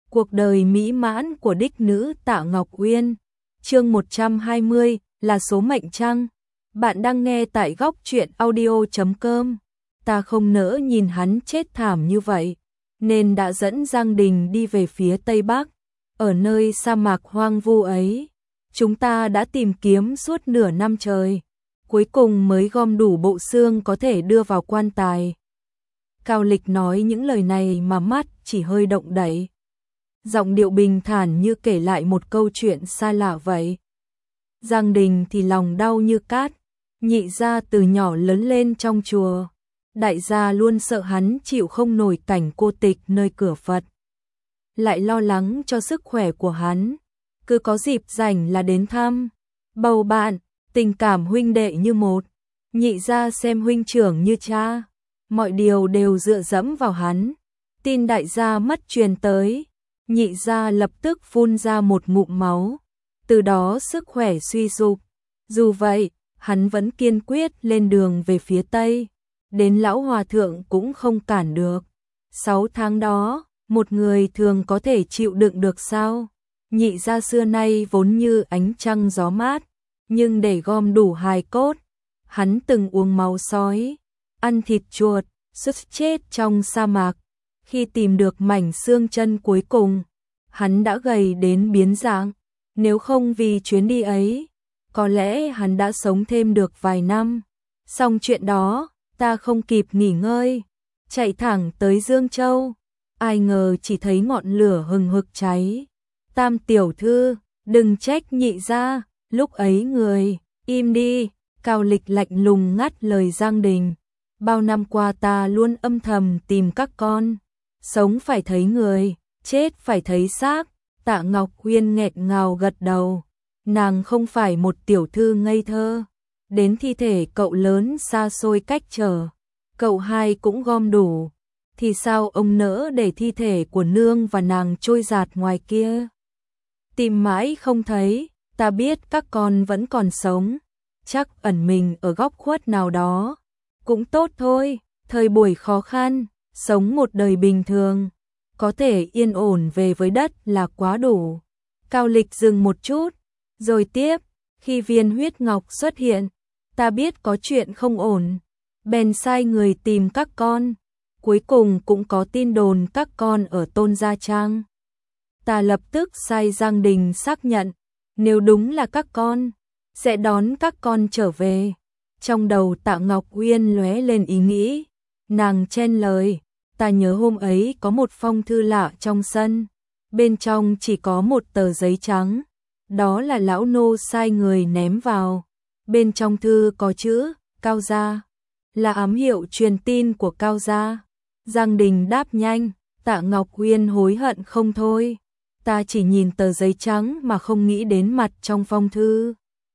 Cuộc đời mỹ mãn của đích nữ Tạ Ngọc Uyên. Chương 120 là số mệnh chăng? Bạn đang nghe tại góc truyện audio.com. Ta không nỡ nhìn hắn chết thảm như vậy, nên đã dẫn Giang Đình đi về phía Tây Bắc. Ở nơi sa mạc hoang vu ấy, chúng ta đã tìm kiếm suốt nửa năm trời, cuối cùng mới gom đủ bộ xương có thể đưa vào quan tài. Cao Lịch nói những lời này mà mắt chỉ hơi động đậy, giọng điệu bình thản như kể lại một câu chuyện xa lạ vậy. Giang Đình thì lòng đau như cát. Nhị gia từ nhỏ lớn lên trong chùa, đại gia luôn sợ hắn chịu không nổi cảnh cô tịch nơi cửa Phật, lại lo lắng cho sức khỏe của hắn, cứ có dịp rảnh là đến thăm, bầu bạn, tình cảm huynh đệ như một. Nhị gia xem huynh trưởng như cha, mọi điều đều dựa dẫm vào hắn. Tin đại gia mất truyền tới, nhị gia lập tức phun ra một ngụm máu, từ đó sức khỏe suy sụp. Dù vậy, hắn vẫn kiên quyết lên đường về phía Tây, đến lão hòa thượng cũng không cản được. 6 tháng đó, một người thường có thể chịu đựng được sao? Nhị gia xưa nay vốn như ánh trăng gió mát, nhưng để gom đủ hài cốt, hắn từng uống máu sói, ăn thịt chuột, suốt chết trong sa mạc. Khi tìm được mảnh xương chân cuối cùng, hắn đã gầy đến biến dạng. Nếu không vì chuyến đi ấy, có lẽ hắn đã sống thêm được vài năm. Xong chuyện đó, ta không kịp nghỉ ngơi, chạy thẳng tới Dương Châu. Ai ngờ chỉ thấy ngọn lửa hừng hực cháy. Tam tiểu thư, đừng trách nhị gia, lúc ấy người, im đi. Cao Lịch lạnh lùng ngắt lời Giang Đình. Bao năm qua ta luôn âm thầm tìm các con, sống phải thấy người, chết phải thấy xác. Tạ Ngọc Uyên nghẹn ngào gật đầu. Nàng không phải một tiểu thư ngây thơ. Đến thi thể cậu lớn xa xôi cách trở, cậu hai cũng gom đủ, thì sao ông nỡ để thi thể của nương và nàng trôi dạt ngoài kia? Tìm mãi không thấy, ta biết các con vẫn còn sống, chắc ẩn mình ở góc khuất nào đó. Cũng tốt thôi, thời buổi khó khăn, sống một đời bình thường, có thể yên ổn về với đất là quá đủ. Cao Lịch dừng một chút, rồi tiếp, khi viên huyết ngọc xuất hiện, ta biết có chuyện không ổn, bèn sai người tìm các con, cuối cùng cũng có tin đồn các con ở Tôn Gia Trang. Ta lập tức sai Giang Đình xác nhận, nếu đúng là các con, sẽ đón các con trở về. Trong đầu Tạ Ngọc Uyên lóe lên ý nghĩ, nàng chen lời, ta nhớ hôm ấy có một phong thư lạ trong sân, bên trong chỉ có một tờ giấy trắng, đó là lão nô sai người ném vào. Bên trong thư có chữ Cao gia, là ám hiệu truyền tin của Cao gia. Giang Đình đáp nhanh. Tạ Ngọc Uyên hối hận không thôi, ta chỉ nhìn tờ giấy trắng mà không nghĩ đến mặt trong phong thư.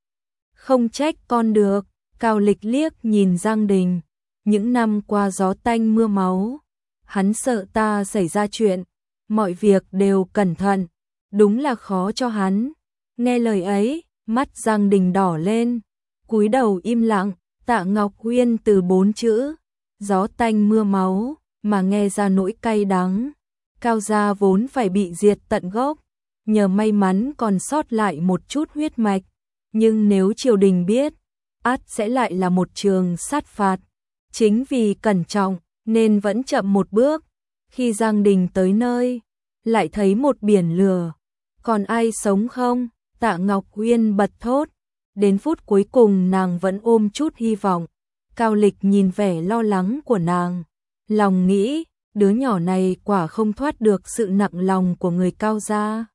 Không trách con được. Cao Lịch liếc nhìn Giang Đình. Những năm qua gió tanh mưa máu, hắn sợ ta xảy ra chuyện, mọi việc đều cẩn thận, đúng là khó cho hắn. Nghe lời ấy, mắt Giang Đình đỏ lên, cúi đầu im lặng. Tạ Ngọc Uyên từ 4 chữ gió tanh mưa máu mà nghe ra nỗi cay đắng. Cao gia vốn phải bị diệt tận gốc, nhờ may mắn còn sót lại một chút huyết mạch, nhưng nếu triều đình biết, ắt sẽ lại là một trường sát phạt. Chính vì cẩn trọng nên vẫn chậm một bước. Khi Giang Đình tới nơi, lại thấy một biển lửa. Còn ai sống không? Tạ Ngọc Uyên bật thốt. Đến phút cuối cùng nàng vẫn ôm chút hy vọng. Cao Lịch nhìn vẻ lo lắng của nàng, lòng nghĩ, đứa nhỏ này quả không thoát được sự nặng lòng của người Cao gia.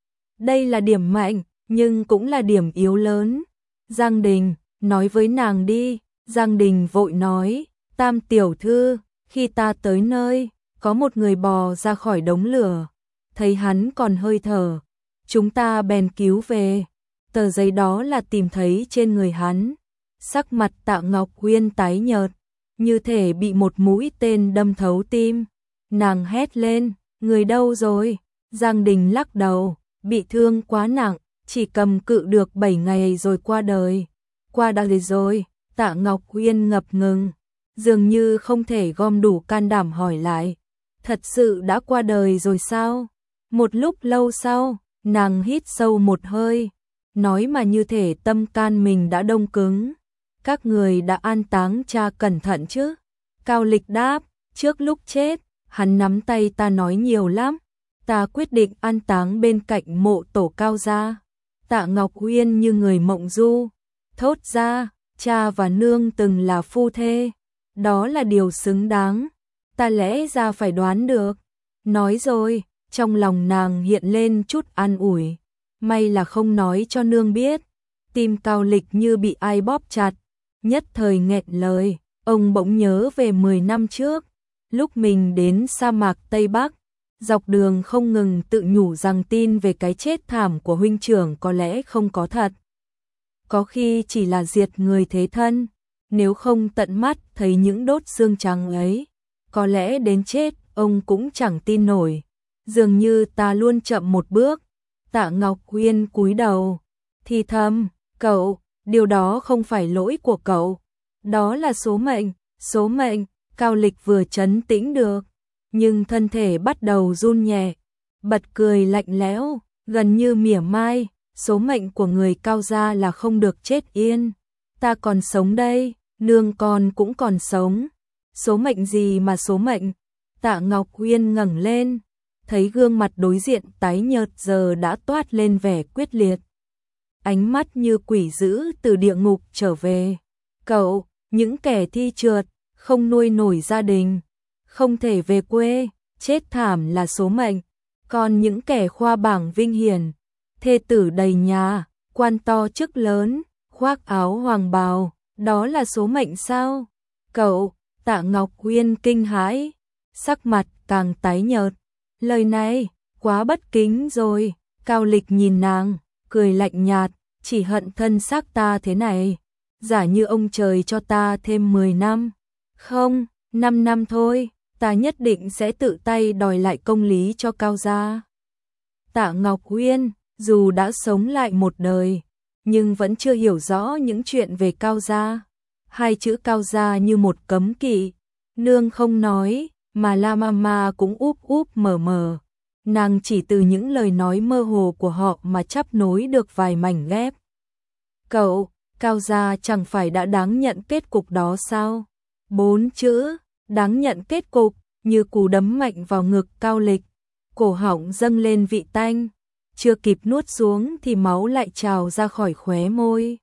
Đây là điểm mạnh, nhưng cũng là điểm yếu lớn. Giang Đình, nói với nàng đi. Giang Đình vội nói, Tam tiểu thư, khi ta tới nơi, có một người bò ra khỏi đống lửa, thấy hắn còn hơi thở, chúng ta bèn cứu về. Tờ giấy đó là tìm thấy trên người hắn. Sắc mặt Tạ Ngọc Uyên tái nhợt, như thể bị một mũi tên đâm thấu tim. Nàng hét lên, người đâu rồi? Giang Đình lắc đầu, bị thương quá nặng, chỉ cầm cự được 7 ngày rồi qua đời. Qua đời rồi? Tạ Ngọc Uyên ngập ngừng, dường như không thể gom đủ can đảm hỏi lại. Thật sự đã qua đời rồi sao? Một lúc lâu sau, nàng hít sâu một hơi, nói mà như thể tâm can mình đã đông cứng. Các người đã an táng cha cẩn thận chứ? Cao Lịch đáp, trước lúc chết, hắn nắm tay ta nói nhiều lắm. Ta quyết định an táng bên cạnh mộ tổ Cao gia. Tạ Ngọc Uyên như người mộng du, thốt ra, cha và nương từng là phu thê. Đó là điều xứng đáng. Ta lẽ ra phải đoán được. Nói rồi, trong lòng nàng hiện lên chút an ủi. May là không nói cho nương biết. Tim Cao Lịch như bị ai bóp chặt, nhất thời nghẹn lời. Ông bỗng nhớ về 10 năm trước, lúc mình đến sa mạc Tây Bắc, dọc đường không ngừng tự nhủ rằng tin về cái chết thảm của huynh trưởng có lẽ không có thật. Có khi chỉ là diệt người thế thân, nếu không tận mắt thấy những đốt xương trắng ấy, có lẽ đến chết ông cũng chẳng tin nổi. Dường như ta luôn chậm một bước. Tạ Ngọc Uyên cúi đầu, thì thầm, cậu, điều đó không phải lỗi của cậu. Đó là số mệnh, số mệnh. Cao Lịch vừa trấn tĩnh được, nhưng thân thể bắt đầu run nhẹ, bật cười lạnh lẽo, gần như mỉa mai. Số mệnh của người Cao gia là không được chết yên. Ta còn sống đây, nương con cũng còn sống. Số mệnh gì mà số mệnh? Tạ Ngọc Uyên ngẩng lên, thấy gương mặt đối diện tái nhợt giờ đã toát lên vẻ quyết liệt. Ánh mắt như quỷ dữ từ địa ngục trở về. Cậu, những kẻ thi trượt, không nuôi nổi gia đình, không thể về quê, chết thảm là số mệnh. Còn những kẻ khoa bảng vinh hiển, thê tử đầy nhà, quan to chức lớn, khoác áo hoàng bào, đó là số mệnh sao? Cậu, Tạ Ngọc Uyên kinh hãi, sắc mặt càng tái nhợt. Lời này, quá bất kính rồi. Cao Lịch nhìn nàng, cười lạnh nhạt, chỉ hận thân xác ta thế này. Giả như ông trời cho ta thêm 10 năm. Không, 5 năm thôi, ta nhất định sẽ tự tay đòi lại công lý cho Cao gia. Tạ Ngọc Uyên, dù đã sống lại một đời, nhưng vẫn chưa hiểu rõ những chuyện về Cao gia. Hai chữ Cao gia như một cấm kỵ. Nương không nói, mà La Mama cũng úp úp mở mở. Nàng chỉ từ những lời nói mơ hồ của họ mà chắp nối được vài mảnh ghép. Cậu, Cao gia chẳng phải đã đáng nhận kết cục đó sao? 4 chữ, đáng nhận kết cục, như cú đấm mạnh vào ngực Cao Lịch. Cổ họng dâng lên vị tanh, chưa kịp nuốt xuống thì máu lại trào ra khỏi khóe môi.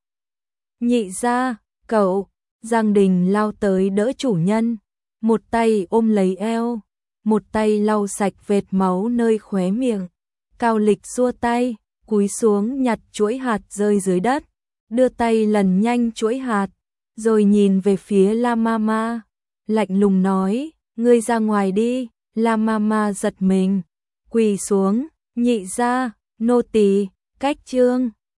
Nhị gia, cậu, Giang Đình lao tới đỡ chủ nhân, một tay ôm lấy eo, một tay lau sạch vệt máu nơi khóe miệng. Cao Lịch xua tay, cúi xuống nhặt chuỗi hạt rơi dưới đất, đưa tay lần nhanh chuỗi hạt, rồi nhìn về phía La Mama, lạnh lùng nói, ngươi ra ngoài đi. La Mama giật mình, quỳ xuống, nhị gia, nô tỳ, cách trương.